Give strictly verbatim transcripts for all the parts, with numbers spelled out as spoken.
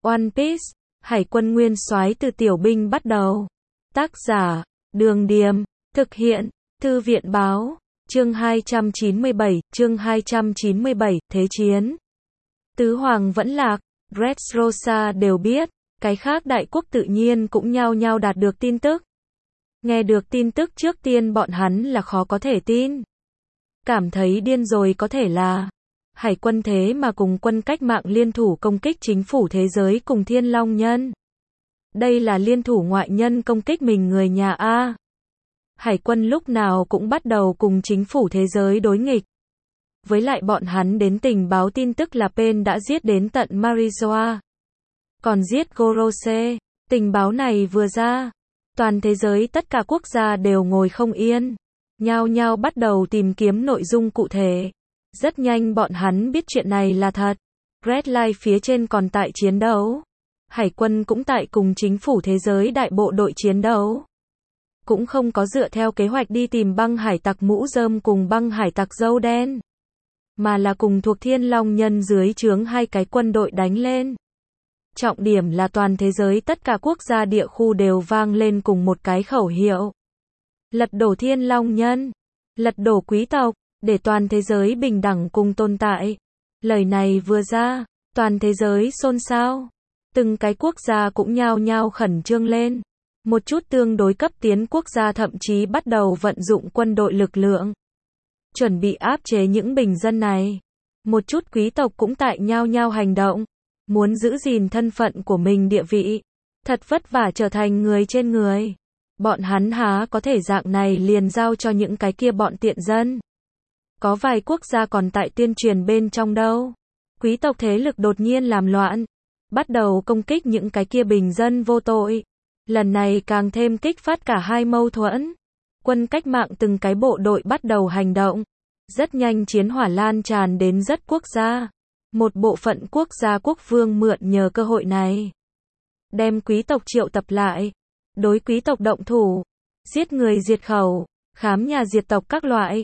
One Piece, Hải quân nguyên soái từ tiểu binh bắt đầu. Tác giả, Đường Điềm, thực hiện, Thư viện báo, chương hai trăm chín mươi bảy, chương hai trăm chín mươi bảy, Thế chiến. Tứ Hoàng vẫn lạc, Dressrosa đều biết, cái khác đại quốc tự nhiên cũng nhao nhao đạt được tin tức. Nghe được tin tức trước tiên bọn hắn là khó có thể tin. Cảm thấy điên rồi có thể là Hải quân thế mà cùng quân cách mạng liên thủ công kích chính phủ thế giới cùng Thiên Long Nhân. Đây là liên thủ ngoại nhân công kích mình người nhà A. Hải quân lúc nào cũng bắt đầu cùng chính phủ thế giới đối nghịch. Với lại bọn hắn đến tình báo tin tức là Pain đã giết đến tận Marizoa. Còn giết Gorose. Tình báo này vừa ra, toàn thế giới tất cả quốc gia đều ngồi không yên. Nhao nhao bắt đầu tìm kiếm nội dung cụ thể. Rất nhanh bọn hắn biết chuyện này là thật. Red Line phía trên còn tại chiến đấu. Hải quân cũng tại cùng chính phủ thế giới đại bộ đội chiến đấu. Cũng không có dựa theo kế hoạch đi tìm băng hải tặc mũ rơm cùng băng hải tặc dâu đen. Mà là cùng thuộc Thiên Long Nhân dưới trướng hai cái quân đội đánh lên. Trọng điểm là toàn thế giới tất cả quốc gia địa khu đều vang lên cùng một cái khẩu hiệu. Lật đổ Thiên Long Nhân. Lật đổ quý tộc. Để toàn thế giới bình đẳng cùng tồn tại. Lời này vừa ra, toàn thế giới xôn xao. Từng cái quốc gia cũng nhao nhao khẩn trương lên. Một chút tương đối cấp tiến quốc gia thậm chí bắt đầu vận dụng quân đội lực lượng. Chuẩn bị áp chế những bình dân này. Một chút quý tộc cũng tại nhao nhao hành động. Muốn giữ gìn thân phận của mình địa vị. Thật vất vả trở thành người trên người. Bọn hắn há có thể dạng này liền giao cho những cái kia bọn tiện dân. Có vài quốc gia còn tại tuyên truyền bên trong đâu. Quý tộc thế lực đột nhiên làm loạn. Bắt đầu công kích những cái kia bình dân vô tội. Lần này càng thêm kích phát cả hai mâu thuẫn. Quân cách mạng từng cái bộ đội bắt đầu hành động. Rất nhanh chiến hỏa lan tràn đến rất quốc gia. Một bộ phận quốc gia quốc vương mượn nhờ cơ hội này. Đem quý tộc triệu tập lại. Đối quý tộc động thủ. Giết người diệt khẩu. Khám nhà diệt tộc các loại.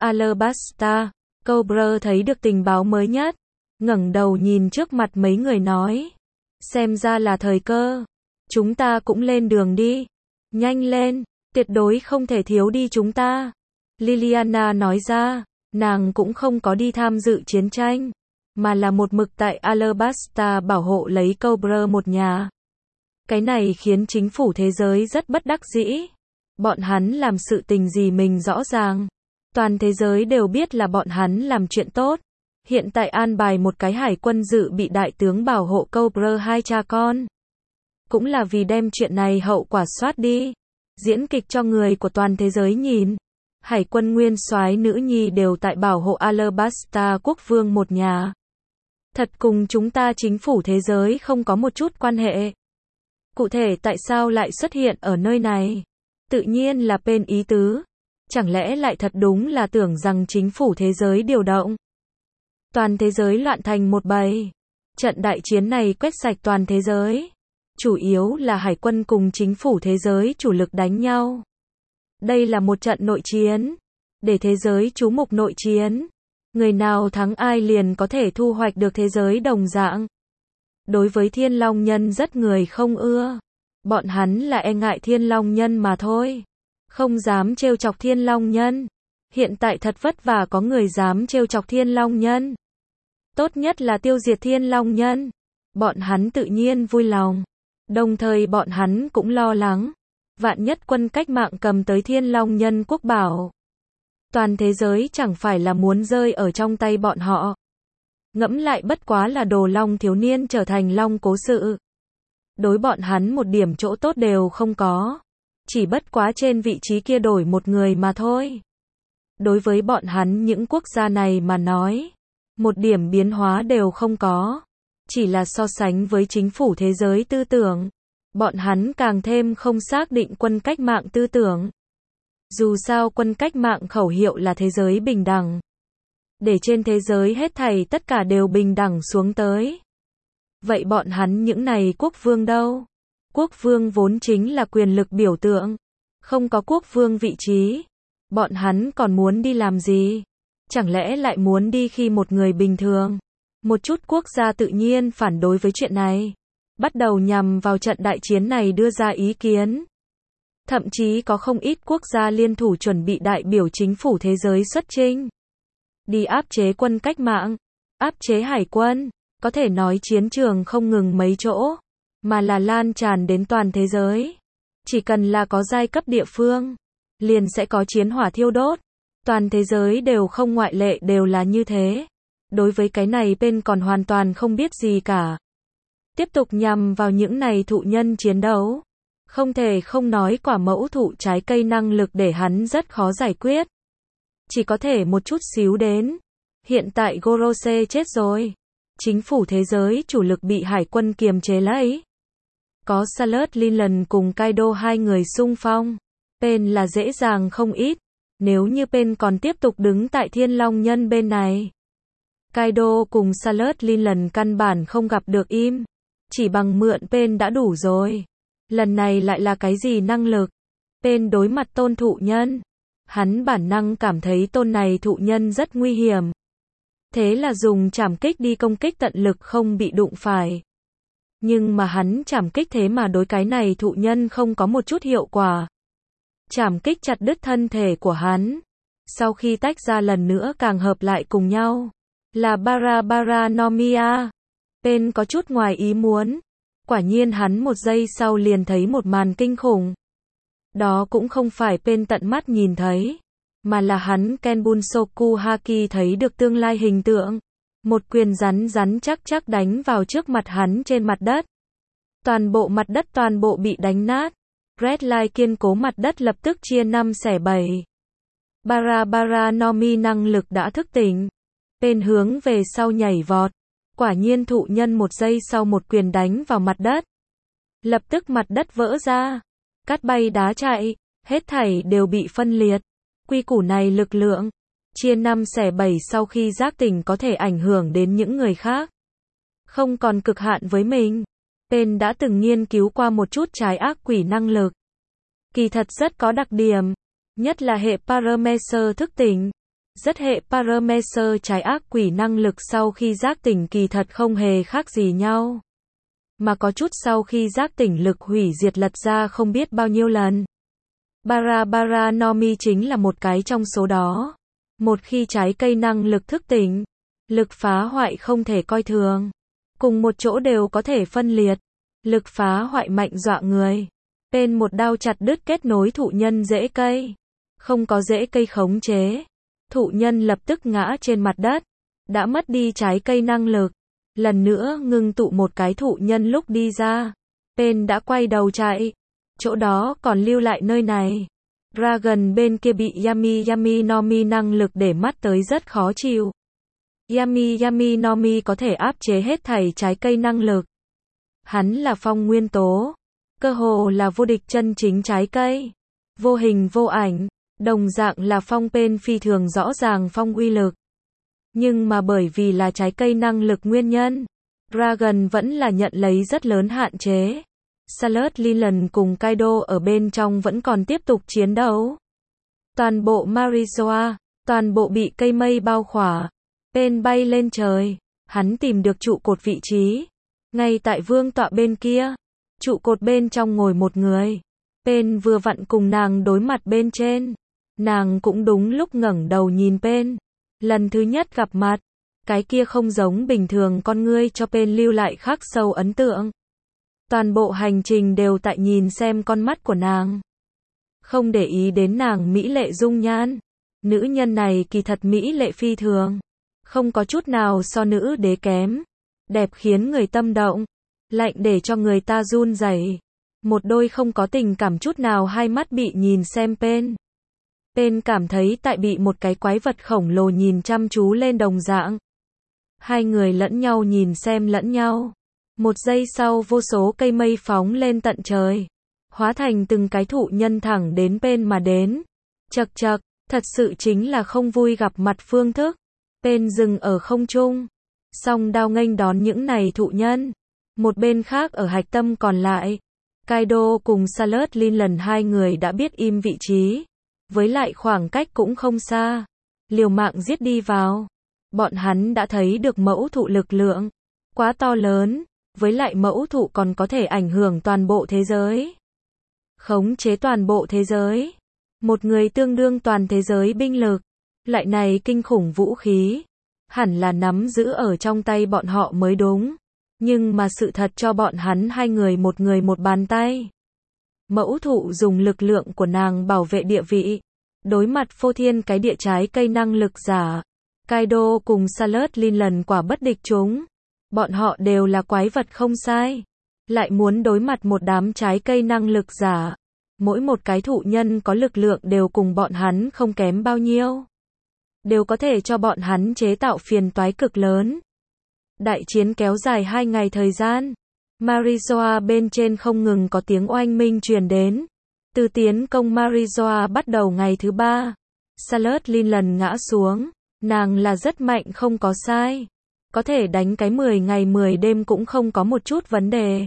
Alabasta, Cobra thấy được tình báo mới nhất. Ngẩng đầu nhìn trước mặt mấy người nói. Xem ra là thời cơ. Chúng ta cũng lên đường đi. Nhanh lên, tuyệt đối không thể thiếu đi chúng ta. Liliana nói ra, nàng cũng không có đi tham dự chiến tranh. Mà là một mực tại Alabasta bảo hộ lấy Cobra một nhà. Cái này khiến chính phủ thế giới rất bất đắc dĩ. Bọn hắn làm sự tình gì mình rõ ràng. Toàn thế giới đều biết là bọn hắn làm chuyện tốt. Hiện tại an bài một cái hải quân dự bị đại tướng bảo hộ Cobra hai cha con. Cũng là vì đem chuyện này hậu quả soát đi. Diễn kịch cho người của toàn thế giới nhìn. Hải quân nguyên soái nữ nhi đều tại bảo hộ Alabasta quốc vương một nhà. Thật cùng chúng ta chính phủ thế giới không có một chút quan hệ. Cụ thể tại sao lại xuất hiện ở nơi này? Tự nhiên là Pain ý tứ. Chẳng lẽ lại thật đúng là tưởng rằng chính phủ thế giới điều động. Toàn thế giới loạn thành một bầy. Trận đại chiến này quét sạch toàn thế giới. Chủ yếu là hải quân cùng chính phủ thế giới chủ lực đánh nhau. Đây là một trận nội chiến. Để thế giới chú mục nội chiến. Người nào thắng ai liền có thể thu hoạch được thế giới đồng dạng. Đối với Thiên Long Nhân rất người không ưa. Bọn hắn là e ngại Thiên Long Nhân mà thôi. Không dám trêu chọc Thiên Long Nhân. Hiện tại thật vất vả có người dám trêu chọc Thiên Long Nhân. Tốt nhất là tiêu diệt Thiên Long Nhân. Bọn hắn tự nhiên vui lòng. Đồng thời bọn hắn cũng lo lắng. Vạn nhất quân cách mạng cầm tới Thiên Long Nhân quốc bảo. Toàn thế giới chẳng phải là muốn rơi ở trong tay bọn họ. Ngẫm lại bất quá là Đồ Long thiếu niên trở thành Long cố sự. Đối bọn hắn một điểm chỗ tốt đều không có. Chỉ bất quá trên vị trí kia đổi một người mà thôi. Đối với bọn hắn những quốc gia này mà nói, một điểm biến hóa đều không có. Chỉ là so sánh với chính phủ thế giới tư tưởng. Bọn hắn càng thêm không xác định quân cách mạng tư tưởng. Dù sao quân cách mạng khẩu hiệu là thế giới bình đẳng. Để trên thế giới hết thảy tất cả đều bình đẳng xuống tới. Vậy bọn hắn những này quốc vương đâu? Quốc vương vốn chính là quyền lực biểu tượng. Không có quốc vương vị trí. Bọn hắn còn muốn đi làm gì? Chẳng lẽ lại muốn đi khi một người bình thường? Một chút quốc gia tự nhiên phản đối với chuyện này. bắt đầu nhằm vào trận đại chiến này đưa ra ý kiến. Thậm chí có không ít quốc gia liên thủ chuẩn bị đại biểu chính phủ thế giới xuất chinh. Đi áp chế quân cách mạng, áp chế hải quân, có thể nói chiến trường không ngừng mấy chỗ, mà là lan tràn đến toàn thế giới. Chỉ cần là có giai cấp địa phương, liền sẽ có chiến hỏa thiêu đốt. Toàn thế giới đều không ngoại lệ đều là như thế. Đối với cái này bên còn hoàn toàn không biết gì cả. Tiếp tục nhằm vào những này thụ nhân chiến đấu. Không thể không nói quả mẫu thụ trái cây năng lực để hắn rất khó giải quyết. Chỉ có thể một chút xíu đến. Hiện tại Gorose chết rồi. Chính phủ thế giới chủ lực bị hải quân kiềm chế lấy. Có Salad Lincoln cùng Kaido hai người xung phong. Pen là dễ dàng không ít. Nếu như Pen còn tiếp tục đứng tại Thiên Long Nhân bên này. Kaido cùng Salad Lincoln căn bản không gặp được im. Chỉ bằng mượn Pen đã đủ rồi. Lần này lại là cái gì năng lực? Pen đối mặt tôn thụ nhân. Hắn bản năng cảm thấy tôn này thụ nhân rất nguy hiểm. Thế là dùng trảm kích đi công kích tận lực không bị đụng phải. Nhưng mà hắn trảm kích thế mà đối cái này thụ nhân không có một chút hiệu quả. Trảm kích chặt đứt thân thể của hắn. Sau khi tách ra lần nữa càng hợp lại cùng nhau. Là Barabara no Mia. Pen có chút ngoài ý muốn. Quả nhiên hắn một giây sau liền thấy một màn kinh khủng. Đó cũng không phải Pen tận mắt nhìn thấy. Mà là hắn Kenbunsoku Haki thấy được tương lai hình tượng. Một quyền rắn rắn chắc chắc đánh vào trước mặt hắn trên mặt đất. Toàn bộ mặt đất toàn bộ bị đánh nát. Red Line kiên cố mặt đất lập tức chia năm xẻ bảy. Barabara no Mi năng lực đã thức tỉnh. Pen hướng về sau nhảy vọt. Quả nhiên thụ nhân một giây sau một quyền đánh vào mặt đất. Lập tức mặt đất vỡ ra. Cát bay đá chạy. Hết thảy đều bị phân liệt. Quy củ này lực lượng. Chia năm xẻ bảy sau khi giác tỉnh có thể ảnh hưởng đến những người khác. Không còn cực hạn với mình. Pen đã từng nghiên cứu qua một chút trái ác quỷ năng lực. Kỳ thật rất có đặc điểm. Nhất là hệ Paramecer thức tỉnh. Rất hệ Paramecer trái ác quỷ năng lực sau khi giác tỉnh kỳ thật không hề khác gì nhau. Mà có chút sau khi giác tỉnh lực hủy diệt lật ra không biết bao nhiêu lần. Barabara no Mi chính là một cái trong số đó. Một khi trái cây năng lực thức tỉnh, lực phá hoại không thể coi thường. Cùng một chỗ đều có thể phân liệt. Lực phá hoại mạnh dọa người. Pen một đao chặt đứt kết nối thụ nhân rễ cây. Không có rễ cây khống chế. Thụ nhân lập tức ngã trên mặt đất. Đã mất đi trái cây năng lực. Lần nữa ngưng tụ một cái thụ nhân lúc đi ra. Pen đã quay đầu chạy. Chỗ đó còn lưu lại nơi này. Dragon bên kia bị Yami Yami no Mi năng lực để mắt tới rất khó chịu. Yami Yami no Mi có thể áp chế hết thảy trái cây năng lực. Hắn là phong nguyên tố. Cơ hồ là vô địch chân chính trái cây. Vô hình vô ảnh. Đồng dạng là phong Pen phi thường rõ ràng phong uy lực. Nhưng mà bởi vì là trái cây năng lực nguyên nhân. Dragon vẫn là nhận lấy rất lớn hạn chế. Salad Lincoln cùng Kaido ở bên trong vẫn còn tiếp tục chiến đấu. Toàn bộ Marizoa, toàn bộ bị cây mây bao khỏa. Pen bay lên trời. Hắn tìm được trụ cột vị trí. Ngay tại vương tọa bên kia. Trụ cột bên trong ngồi một người. Pen vừa vặn cùng nàng đối mặt bên trên. Nàng cũng đúng lúc ngẩng đầu nhìn Pen. Lần thứ nhất gặp mặt. Cái kia không giống bình thường con ngươi cho Pen lưu lại khắc sâu ấn tượng. Toàn bộ hành trình đều tại nhìn xem con mắt của nàng. Không để ý đến nàng mỹ lệ dung nhan. Nữ nhân này kỳ thật mỹ lệ phi thường. Không có chút nào so nữ đế kém. Đẹp khiến người tâm động. Lạnh để cho người ta run rẩy. Một đôi không có tình cảm chút nào hai mắt bị nhìn xem Pen. Pen cảm thấy tại bị một cái quái vật khổng lồ nhìn chăm chú lên đồng dạng. Hai người lẫn nhau nhìn xem lẫn nhau. Một giây sau vô số cây mây phóng lên tận trời. Hóa thành từng cái thụ nhân thẳng đến Pen mà đến. Chậc chậc, thật sự chính là không vui gặp mặt phương thức. Pen dừng ở không trung. Song đao nghênh đón những này thụ nhân. Một bên khác ở hạch tâm còn lại. Kaido cùng Salad Lincoln hai người đã biết im vị trí. Với lại khoảng cách cũng không xa. Liều mạng giết đi vào. Bọn hắn đã thấy được mẫu thụ lực lượng. Quá to lớn. với lại mẫu thụ còn có thể ảnh hưởng toàn bộ thế giới. Khống chế toàn bộ thế giới. Một người tương đương toàn thế giới binh lực. Loại này kinh khủng vũ khí. Hẳn là nắm giữ ở trong tay bọn họ mới đúng. Nhưng mà sự thật cho bọn hắn hai người một người một bàn tay. Mẫu thụ dùng lực lượng của nàng bảo vệ địa vị. Đối mặt phô thiên cái địa trái cây năng lực giả. Kaido cùng Salad Lin lần quả bất địch chúng. Bọn họ đều là quái vật không sai. Lại muốn đối mặt một đám trái cây năng lực giả. Mỗi một cái thụ nhân có lực lượng đều cùng bọn hắn không kém bao nhiêu. Đều có thể cho bọn hắn chế tạo phiền toái cực lớn. Đại chiến kéo dài hai ngày thời gian. Marijoa bên trên không ngừng có tiếng oanh minh truyền đến. Từ tiến công Marijoa bắt đầu ngày thứ ba. Salad Lin lần ngã xuống. Nàng là rất mạnh không có sai. Có thể đánh cái mười ngày mười đêm cũng không có một chút vấn đề.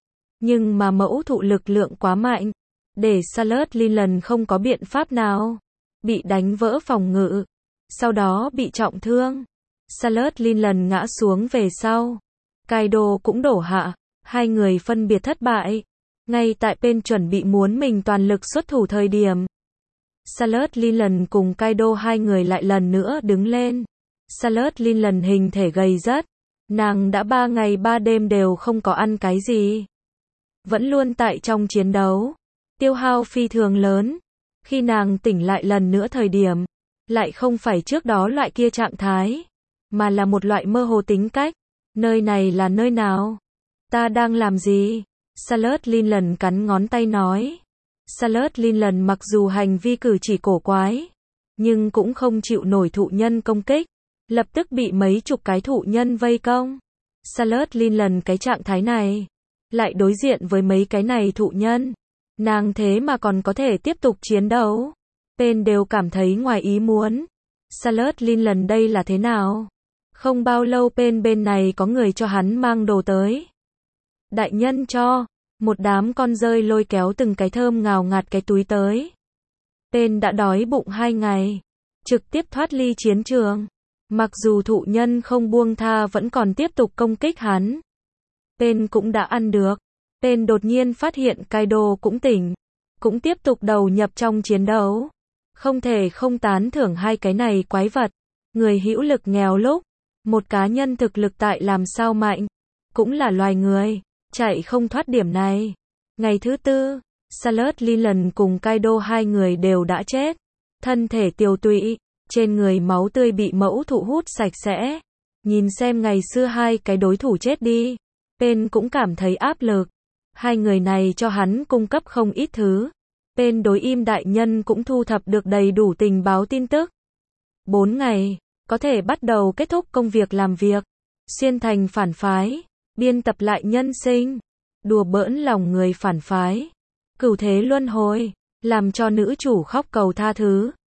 Nhưng mà mẫu thụ lực lượng quá mạnh. Để Salad Lin lần không có biện pháp nào. Bị đánh vỡ phòng ngự. Sau đó bị trọng thương. Salad Lin lần ngã xuống về sau. Kaido cũng đổ hạ. Hai người phân biệt thất bại. Ngay tại bên chuẩn bị muốn mình toàn lực xuất thủ thời điểm. Salad Lin lần cùng Kaido hai người lại lần nữa đứng lên. Salad Lin lần hình thể gầy rất. Nàng đã ba ngày ba đêm đều không có ăn cái gì. Vẫn luôn tại trong chiến đấu. Tiêu hao phi thường lớn. Khi nàng tỉnh lại lần nữa thời điểm. Lại không phải trước đó loại kia trạng thái. Mà là một loại mơ hồ tính cách. Nơi này là nơi nào? Ta đang làm gì? Salad Lin lần cắn ngón tay nói. Salad Lin lần mặc dù hành vi cử chỉ cổ quái. Nhưng cũng không chịu nổi thụ nhân công kích. Lập tức bị mấy chục cái thụ nhân vây công. Salad Lin lần cái trạng thái này. Lại đối diện với mấy cái này thụ nhân. Nàng thế mà còn có thể tiếp tục chiến đấu. Pen đều cảm thấy ngoài ý muốn. Salad Lin lần đây là thế nào? Không bao lâu Pen bên này có người cho hắn mang đồ tới. Đại nhân cho. Một đám con dơi lôi kéo từng cái thơm ngào ngạt cái túi tới. Pen đã đói bụng hai ngày. Trực tiếp thoát ly chiến trường. Mặc dù thụ nhân không buông tha vẫn còn tiếp tục công kích hắn. Pen cũng đã ăn được. Pen đột nhiên phát hiện Kaido cũng tỉnh. Cũng tiếp tục đầu nhập trong chiến đấu. Không thể không tán thưởng hai cái này quái vật. Người hữu lực nghèo lúc. Một cá nhân thực lực tại làm sao mạnh. Cũng là loài người. Chạy không thoát điểm này. Ngày thứ tư. Salad Lin lần cùng Kaido hai người đều đã chết. Thân thể tiều tụy. Trên người máu tươi bị mẫu thụ hút sạch sẽ. Nhìn xem ngày xưa hai cái đối thủ chết đi. Pen cũng cảm thấy áp lực. Hai người này cho hắn cung cấp không ít thứ. Pen đối im đại nhân cũng thu thập được đầy đủ tình báo tin tức. Bốn ngày. Có thể bắt đầu kết thúc công việc làm việc. Xuyên thành phản phái. Biên tập lại nhân sinh. Đùa bỡn lòng người phản phái. Cửu thế luân hồi. Làm cho nữ chủ khóc cầu tha thứ.